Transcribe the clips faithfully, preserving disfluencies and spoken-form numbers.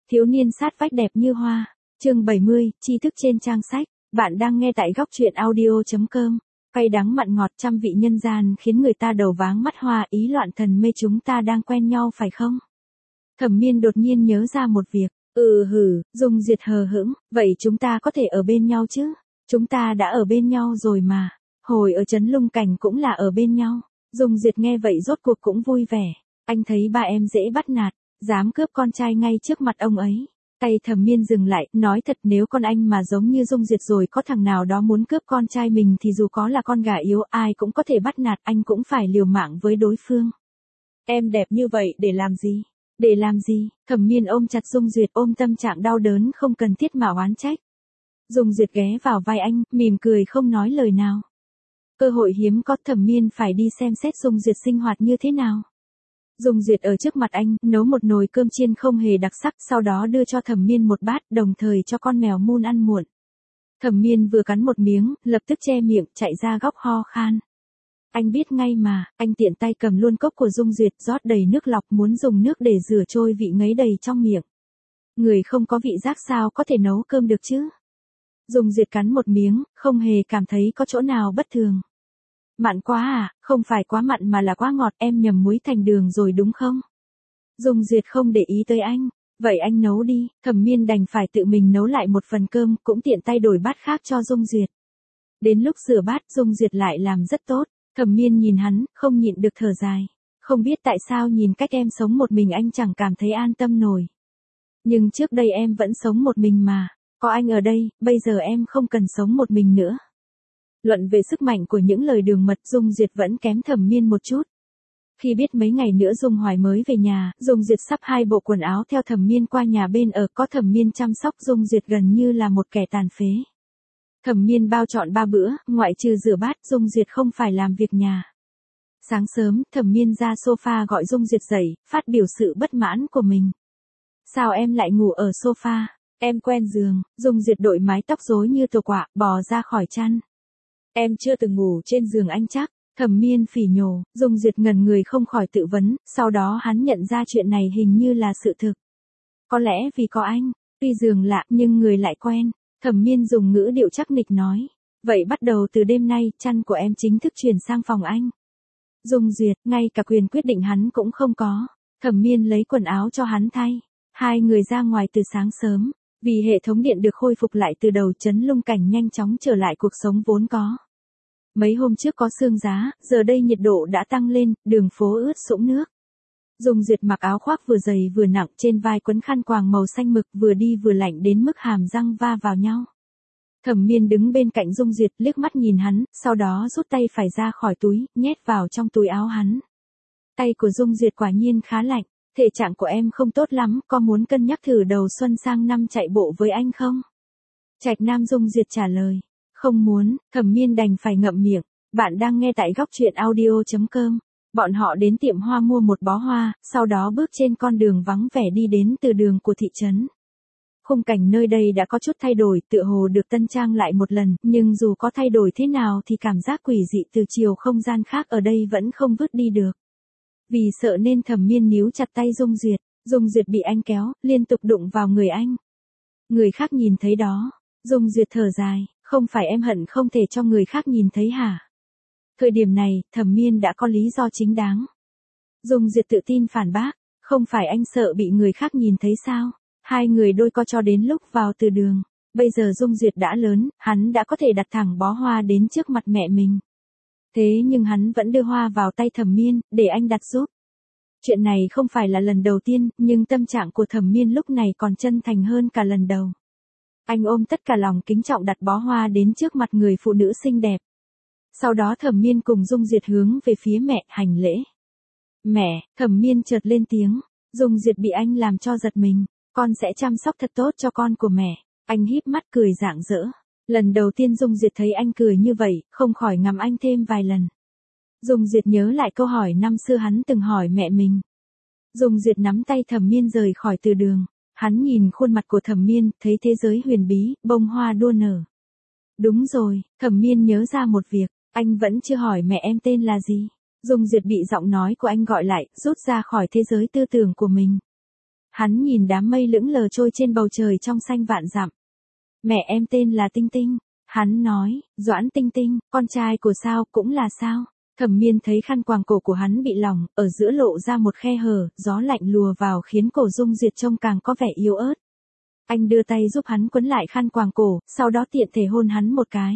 Thiếu niên sát vách đẹp như hoa. Chương bảy mươi, tri thức trên trang sách. Bạn đang nghe tại góc truyện audio chấm com. Cay đắng mặn ngọt trăm vị nhân gian khiến người ta đầu váng mắt hoa, ý loạn thần mê, chúng ta đang quen nhau phải không? Thẩm Miên đột nhiên nhớ ra một việc. Ừ hử, Dung Duyệt hờ hững, vậy chúng ta có thể ở bên nhau chứ? Chúng ta đã ở bên nhau rồi mà. Hồi ở Trấn Lung Cảnh cũng là ở bên nhau. Dung Duyệt nghe vậy rốt cuộc cũng vui vẻ. Anh thấy ba em dễ bắt nạt, dám cướp con trai ngay trước mặt ông ấy. Tay Thẩm Miên dừng lại, nói thật, nếu con anh mà giống như Dung Duyệt rồi có thằng nào đó muốn cướp con trai mình thì dù có là con gà yếu ai cũng có thể bắt nạt, anh cũng phải liều mạng với đối phương. Em đẹp như vậy để làm gì? Để làm gì? Thẩm Miên ôm chặt Dung Duyệt, ôm tâm trạng đau đớn không cần thiết mà oán trách. Dung Duyệt ghé vào vai anh, mỉm cười không nói lời nào. Cơ hội hiếm có, Thẩm Miên phải đi xem xét Dung Duyệt sinh hoạt như thế nào. Dung Duyệt ở trước mặt anh, nấu một nồi cơm chiên không hề đặc sắc, sau đó đưa cho Thẩm Miên một bát, đồng thời cho con mèo Moon ăn muộn. Thẩm Miên vừa cắn một miếng, lập tức che miệng, chạy ra góc ho khan. Anh biết ngay mà, anh tiện tay cầm luôn cốc của Dung Duyệt, rót đầy nước lọc, muốn dùng nước để rửa trôi vị ngấy đầy trong miệng. Người không có vị giác sao có thể nấu cơm được chứ? Dung Duyệt cắn một miếng, không hề cảm thấy có chỗ nào bất thường. Mặn quá à? Không phải quá mặn mà là quá ngọt, em nhầm muối thành đường rồi đúng không? Dung Duyệt không để ý tới anh. Vậy anh nấu đi. Thẩm Miên đành phải tự mình nấu lại một phần cơm, cũng tiện tay đổi bát khác cho Dung Duyệt. Đến lúc rửa bát, Dung Duyệt lại làm rất tốt. Thẩm Miên nhìn hắn, không nhịn được thở dài. Không biết tại sao nhìn cách em sống một mình anh chẳng cảm thấy an tâm nổi. Nhưng trước đây em vẫn sống một mình mà. Có anh ở đây, bây giờ em không cần sống một mình nữa. Luận về sức mạnh của những lời đường mật, Dung Duyệt vẫn kém Thẩm Miên một chút. Khi biết mấy ngày nữa Dung Hoài mới về nhà, Dung Duyệt sắp hai bộ quần áo theo Thẩm Miên qua nhà bên ở, có Thẩm Miên chăm sóc Dung Duyệt gần như là một kẻ tàn phế. Thẩm Miên bao trọn ba bữa, ngoại trừ rửa bát, Dung Duyệt không phải làm việc nhà. Sáng sớm, Thẩm Miên ra sofa gọi Dung Duyệt dậy, phát biểu sự bất mãn của mình. Sao em lại ngủ ở sofa? Em quen giường. Dung Duyệt đội mái tóc rối như tổ quạ, bò ra khỏi chăn. Em chưa từng ngủ trên giường anh chắc. Thẩm Miên phỉ nhổ. Dung Duyệt ngẩn người không khỏi tự vấn, sau đó hắn nhận ra chuyện này hình như là sự thực. Có lẽ vì có anh, tuy giường lạ nhưng người lại quen. Thẩm Miên dùng ngữ điệu chắc nịch nói. Vậy bắt đầu từ đêm nay, chăn của em chính thức chuyển sang phòng anh. Dung Duyệt, ngay cả quyền quyết định hắn cũng không có. Thẩm Miên lấy quần áo cho hắn thay. Hai người ra ngoài từ sáng sớm. Vì hệ thống điện được khôi phục lại từ đầu, Trấn Lung Cảnh nhanh chóng trở lại cuộc sống vốn có. Mấy hôm trước có sương giá, giờ đây nhiệt độ đã tăng lên, đường phố ướt sũng nước. Dung Duyệt mặc áo khoác vừa dày vừa nặng, trên vai quấn khăn quàng màu xanh mực, vừa đi vừa lạnh đến mức hàm răng va vào nhau. Thẩm Miên đứng bên cạnh Dung Duyệt, liếc mắt nhìn hắn, sau đó rút tay phải ra khỏi túi, nhét vào trong túi áo hắn. Tay của Dung Duyệt quả nhiên khá lạnh. Thể trạng của em không tốt lắm, có muốn cân nhắc thử đầu xuân sang năm chạy bộ với anh không? Trạch Nam. Dung Duyệt trả lời. Không muốn. Thẩm Miên đành phải ngậm miệng. Bạn đang nghe tại góc truyện audio chấm com. Bọn họ đến tiệm hoa mua một bó hoa, sau đó bước trên con đường vắng vẻ đi đến từ đường của thị trấn. Khung cảnh nơi đây đã có chút thay đổi, tựa hồ được tân trang lại một lần, nhưng dù có thay đổi thế nào thì cảm giác quỷ dị từ chiều không gian khác ở đây vẫn không vứt đi được. Vì sợ nên Thẩm Miên níu chặt tay Dung Duyệt. Dung Duyệt bị anh kéo, liên tục đụng vào người anh. Người khác nhìn thấy đó. Dung Duyệt thở dài, không phải em hận không thể cho người khác nhìn thấy hả? Thời điểm này, Thẩm Miên đã có lý do chính đáng. Dung Duyệt tự tin phản bác, không phải anh sợ bị người khác nhìn thấy sao? Hai người đôi co cho đến lúc vào từ đường. Bây giờ Dung Duyệt đã lớn, hắn đã có thể đặt thẳng bó hoa đến trước mặt mẹ mình. Thế nhưng hắn vẫn đưa hoa vào tay Thẩm Miên, để anh đặt giúp. Chuyện này không phải là lần đầu tiên, nhưng tâm trạng của Thẩm Miên lúc này còn chân thành hơn cả lần đầu. Anh ôm tất cả lòng kính trọng đặt bó hoa đến trước mặt người phụ nữ xinh đẹp. Sau đó Thẩm Miên cùng Dung Duyệt hướng về phía mẹ, hành lễ. Mẹ. Thẩm Miên chợt lên tiếng. Dung Duyệt bị anh làm cho giật mình. Con sẽ chăm sóc thật tốt cho con của mẹ. Anh híp mắt cười rạng rỡ. Lần đầu tiên Dung Duyệt thấy anh cười như vậy, không khỏi ngắm anh thêm vài lần. Dung Duyệt nhớ lại câu hỏi năm xưa hắn từng hỏi mẹ mình. Dung Duyệt nắm tay Thẩm Miên rời khỏi từ đường. Hắn nhìn khuôn mặt của Thẩm Miên, thấy thế giới huyền bí, bông hoa đua nở. Đúng rồi, Thẩm Miên nhớ ra một việc, anh vẫn chưa hỏi mẹ em tên là gì. Dung Duyệt bị giọng nói của anh gọi lại, rút ra khỏi thế giới tư tưởng của mình. Hắn nhìn đám mây lững lờ trôi trên bầu trời trong xanh vạn dặm. Mẹ em tên là Tinh Tinh. Hắn nói, Doãn Tinh Tinh, con trai của sao cũng là sao. Thẩm Miên thấy khăn quàng cổ của hắn bị lỏng, ở giữa lộ ra một khe hở, gió lạnh lùa vào khiến cổ Dung Duyệt trông càng có vẻ yếu ớt. Anh đưa tay giúp hắn quấn lại khăn quàng cổ, sau đó tiện thể hôn hắn một cái.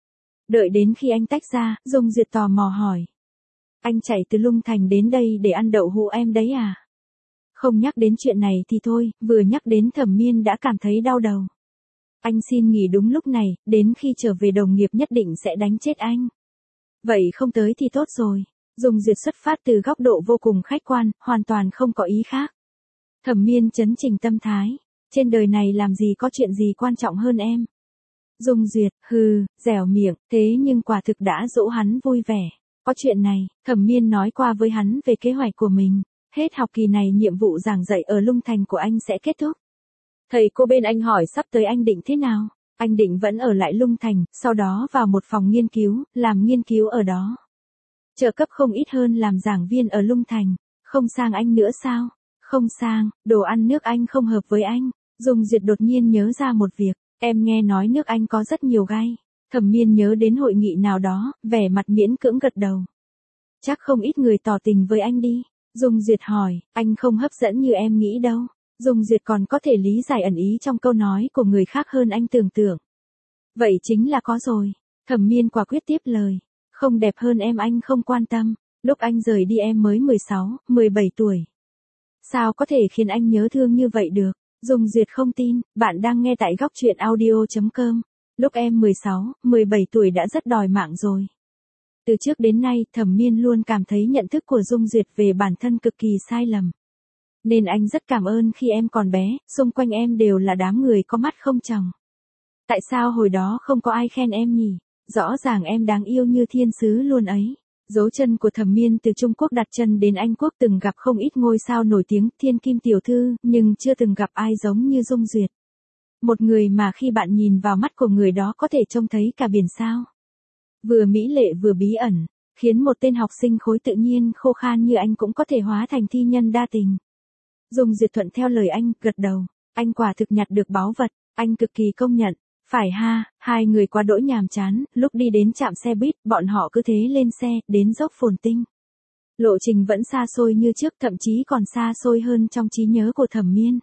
Đợi đến khi anh tách ra, Dung Duyệt tò mò hỏi. Anh chạy từ Lung Thành đến đây để ăn đậu hũ em đấy à? Không nhắc đến chuyện này thì thôi, vừa nhắc đến Thẩm Miên đã cảm thấy đau đầu. Anh xin nghỉ đúng lúc này, đến khi trở về đồng nghiệp nhất định sẽ đánh chết anh. Vậy không tới thì tốt rồi. Dung Duyệt xuất phát từ góc độ vô cùng khách quan, hoàn toàn không có ý khác. Thẩm Miên chấn chỉnh tâm thái. Trên đời này làm gì có chuyện gì quan trọng hơn em. Dung Duyệt, hừ, dẻo miệng, thế nhưng quả thực đã dỗ hắn vui vẻ. Có chuyện này, Thẩm Miên nói qua với hắn về kế hoạch của mình. Hết học kỳ này nhiệm vụ giảng dạy ở Lung Thành của anh sẽ kết thúc. Thầy cô bên anh hỏi sắp tới anh định thế nào? Anh định vẫn ở lại Lung Thành, sau đó vào một phòng nghiên cứu, làm nghiên cứu ở đó. Trợ cấp không ít hơn làm giảng viên ở Lung Thành. Không sang anh nữa sao? Không sang, đồ ăn nước Anh không hợp với anh. Dung Duyệt đột nhiên nhớ ra một việc. Em nghe nói nước Anh có rất nhiều gai. Thẩm Miên nhớ đến hội nghị nào đó, vẻ mặt miễn cưỡng gật đầu. Chắc không ít người tỏ tình với anh đi. Dung Duyệt hỏi, anh không hấp dẫn như em nghĩ đâu. Dung Duyệt còn có thể lý giải ẩn ý trong câu nói của người khác hơn anh tưởng tượng. Vậy chính là có rồi. Thẩm Miên quả quyết tiếp lời. Không đẹp hơn em anh không quan tâm. Lúc anh rời đi em mới mười sáu, mười bảy tuổi. Sao có thể khiến anh nhớ thương như vậy được? Dung Duyệt không tin, bạn đang nghe tại góc truyện audio chấm com. Lúc em mười sáu, mười bảy tuổi đã rất đòi mạng rồi. Từ trước đến nay, Thẩm Miên luôn cảm thấy nhận thức của Dung Duyệt về bản thân cực kỳ sai lầm. Nên anh rất cảm ơn khi em còn bé, xung quanh em đều là đám người có mắt không tròng. Tại sao hồi đó không có ai khen em nhỉ? Rõ ràng em đáng yêu như thiên sứ luôn ấy. Dấu chân của Thẩm Miên từ Trung Quốc đặt chân đến Anh Quốc từng gặp không ít ngôi sao nổi tiếng, thiên kim tiểu thư, nhưng chưa từng gặp ai giống như Dung Duyệt. Một người mà khi bạn nhìn vào mắt của người đó có thể trông thấy cả biển sao. Vừa mỹ lệ vừa bí ẩn, khiến một tên học sinh khối tự nhiên khô khan như anh cũng có thể hóa thành thi nhân đa tình. Dung Duyệt thuận theo lời anh, gật đầu. Anh quả thực nhặt được báu vật, anh cực kỳ công nhận. Phải ha, hai người quá đỗi nhàm chán, lúc đi đến trạm xe buýt, bọn họ cứ thế lên xe, đến dốc Phồn Tinh. Lộ trình vẫn xa xôi như trước, thậm chí còn xa xôi hơn trong trí nhớ của Thẩm Miên.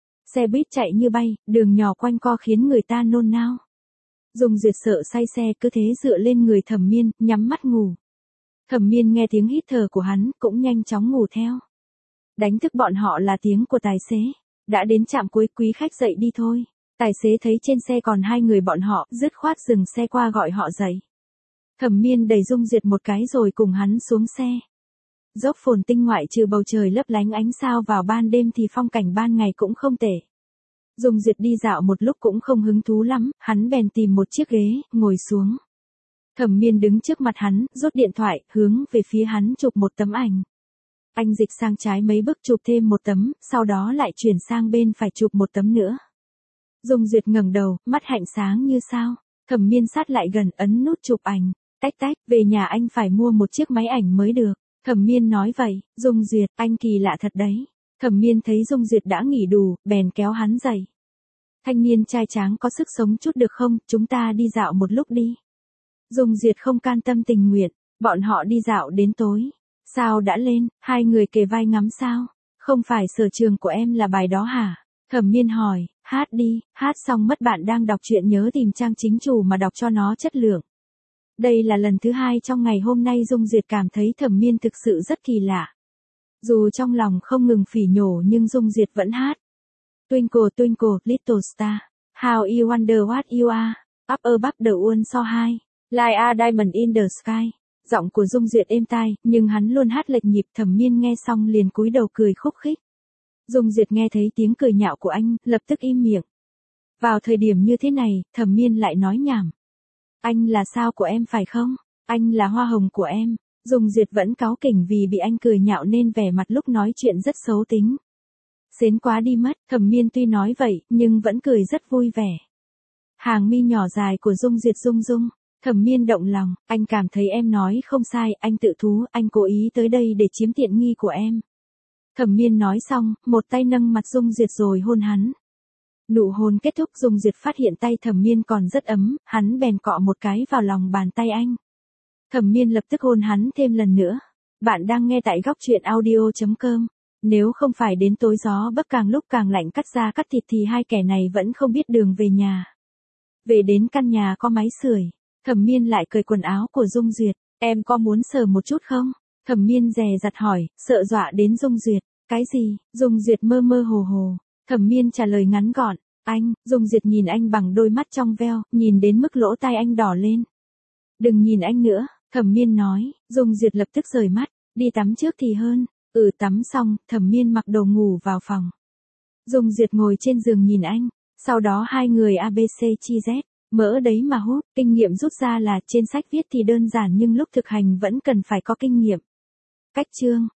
Xe buýt chạy như bay, đường nhỏ quanh co khiến người ta nôn nao. Dung Duyệt sợ say xe cứ thế dựa lên người Thẩm Miên, nhắm mắt ngủ. Thẩm Miên nghe tiếng hít thở của hắn, cũng nhanh chóng ngủ theo. Đánh thức bọn họ là tiếng của tài xế. Đã đến trạm cuối, quý khách dậy đi thôi. Tài xế thấy trên xe còn hai người bọn họ, dứt khoát dừng xe qua gọi họ dậy. Thẩm Miên đẩy Dung Duyệt một cái rồi cùng hắn xuống xe. Dốc Phồn Tinh ngoại trừ bầu trời lấp lánh ánh sao vào ban đêm thì phong cảnh ban ngày cũng không tệ. Dung Duyệt đi dạo một lúc cũng không hứng thú lắm, hắn bèn tìm một chiếc ghế, ngồi xuống. Thẩm Miên đứng trước mặt hắn, rút điện thoại, hướng về phía hắn chụp một tấm ảnh. Anh dịch sang trái mấy bước chụp thêm một tấm, sau đó lại chuyển sang bên phải chụp một tấm nữa. Dung Duyệt ngẩng đầu, mắt hạnh sáng như sao. Thẩm Miên sát lại gần, ấn nút chụp ảnh. Tách tách, về nhà anh phải mua một chiếc máy ảnh mới được. Thẩm Miên nói vậy. Dung Duyệt, anh kỳ lạ thật đấy. Thẩm Miên thấy Dung Duyệt đã nghỉ đủ, bèn kéo hắn dậy. Thanh niên trai tráng có sức sống chút được không, chúng ta đi dạo một lúc đi. Dung Duyệt không can tâm tình nguyện, bọn họ đi dạo đến tối. Sao đã lên, hai người kề vai ngắm sao? Không phải sở trường của em là bài đó hả? Thẩm Miên hỏi, hát đi, hát xong mất bạn đang đọc truyện nhớ tìm trang chính chủ mà đọc cho nó chất lượng. Đây là lần thứ hai trong ngày hôm nay Dung Duyệt cảm thấy Thẩm Miên thực sự rất kỳ lạ. Dù trong lòng không ngừng phỉ nhổ nhưng Dung Duyệt vẫn hát. Twinkle twinkle little star, how you wonder what you are, up above the world so high, like a diamond in the sky. Giọng của Dung Duyệt êm tai, nhưng hắn luôn hát lệch nhịp. Thẩm Miên nghe xong liền cúi đầu cười khúc khích. Dung Duyệt nghe thấy tiếng cười nhạo của anh, lập tức im miệng. Vào thời điểm như thế này, Thẩm Miên lại nói nhảm. Anh là sao của em phải không? Anh là hoa hồng của em. Dung Duyệt vẫn cáu kỉnh vì bị anh cười nhạo nên vẻ mặt lúc nói chuyện rất xấu tính. Xến quá đi mất, Thẩm Miên tuy nói vậy, nhưng vẫn cười rất vui vẻ. Hàng mi nhỏ dài của Dung Duyệt rung rung. Thẩm Miên động lòng, anh cảm thấy em nói không sai, anh tự thú, anh cố ý tới đây để chiếm tiện nghi của em. Thẩm Miên nói xong, một tay nâng mặt Dung Duyệt rồi hôn hắn. Nụ hôn kết thúc, Dung Duyệt phát hiện tay Thẩm Miên còn rất ấm, hắn bèn cọ một cái vào lòng bàn tay anh. Thẩm Miên lập tức hôn hắn thêm lần nữa. Bạn đang nghe tại góc truyện audio chấm com. Nếu không phải đến tối gió bấc càng lúc càng lạnh cắt da cắt thịt thì hai kẻ này vẫn không biết đường về nhà. Về đến căn nhà có máy sưởi, Thẩm Miên lại cởi quần áo của Dung Duyệt. Em có muốn sờ một chút không? Thẩm Miên dè dặt hỏi, sợ dọa đến Dung Duyệt. Cái gì? Dung Duyệt mơ mơ hồ hồ. Thẩm Miên trả lời ngắn gọn, anh. Dung Duyệt nhìn anh bằng đôi mắt trong veo, nhìn đến mức lỗ tai anh đỏ lên. Đừng nhìn anh nữa, Thẩm Miên nói. Dung Duyệt lập tức rời mắt, đi tắm trước thì hơn. Ừ, tắm xong, Thẩm Miên mặc đồ ngủ vào phòng. Dung Duyệt ngồi trên giường nhìn anh, sau đó hai người a bê xê chi Z, mỡ đấy mà hút. Kinh nghiệm rút ra là trên sách viết thì đơn giản nhưng lúc thực hành vẫn cần phải có kinh nghiệm. Cách chương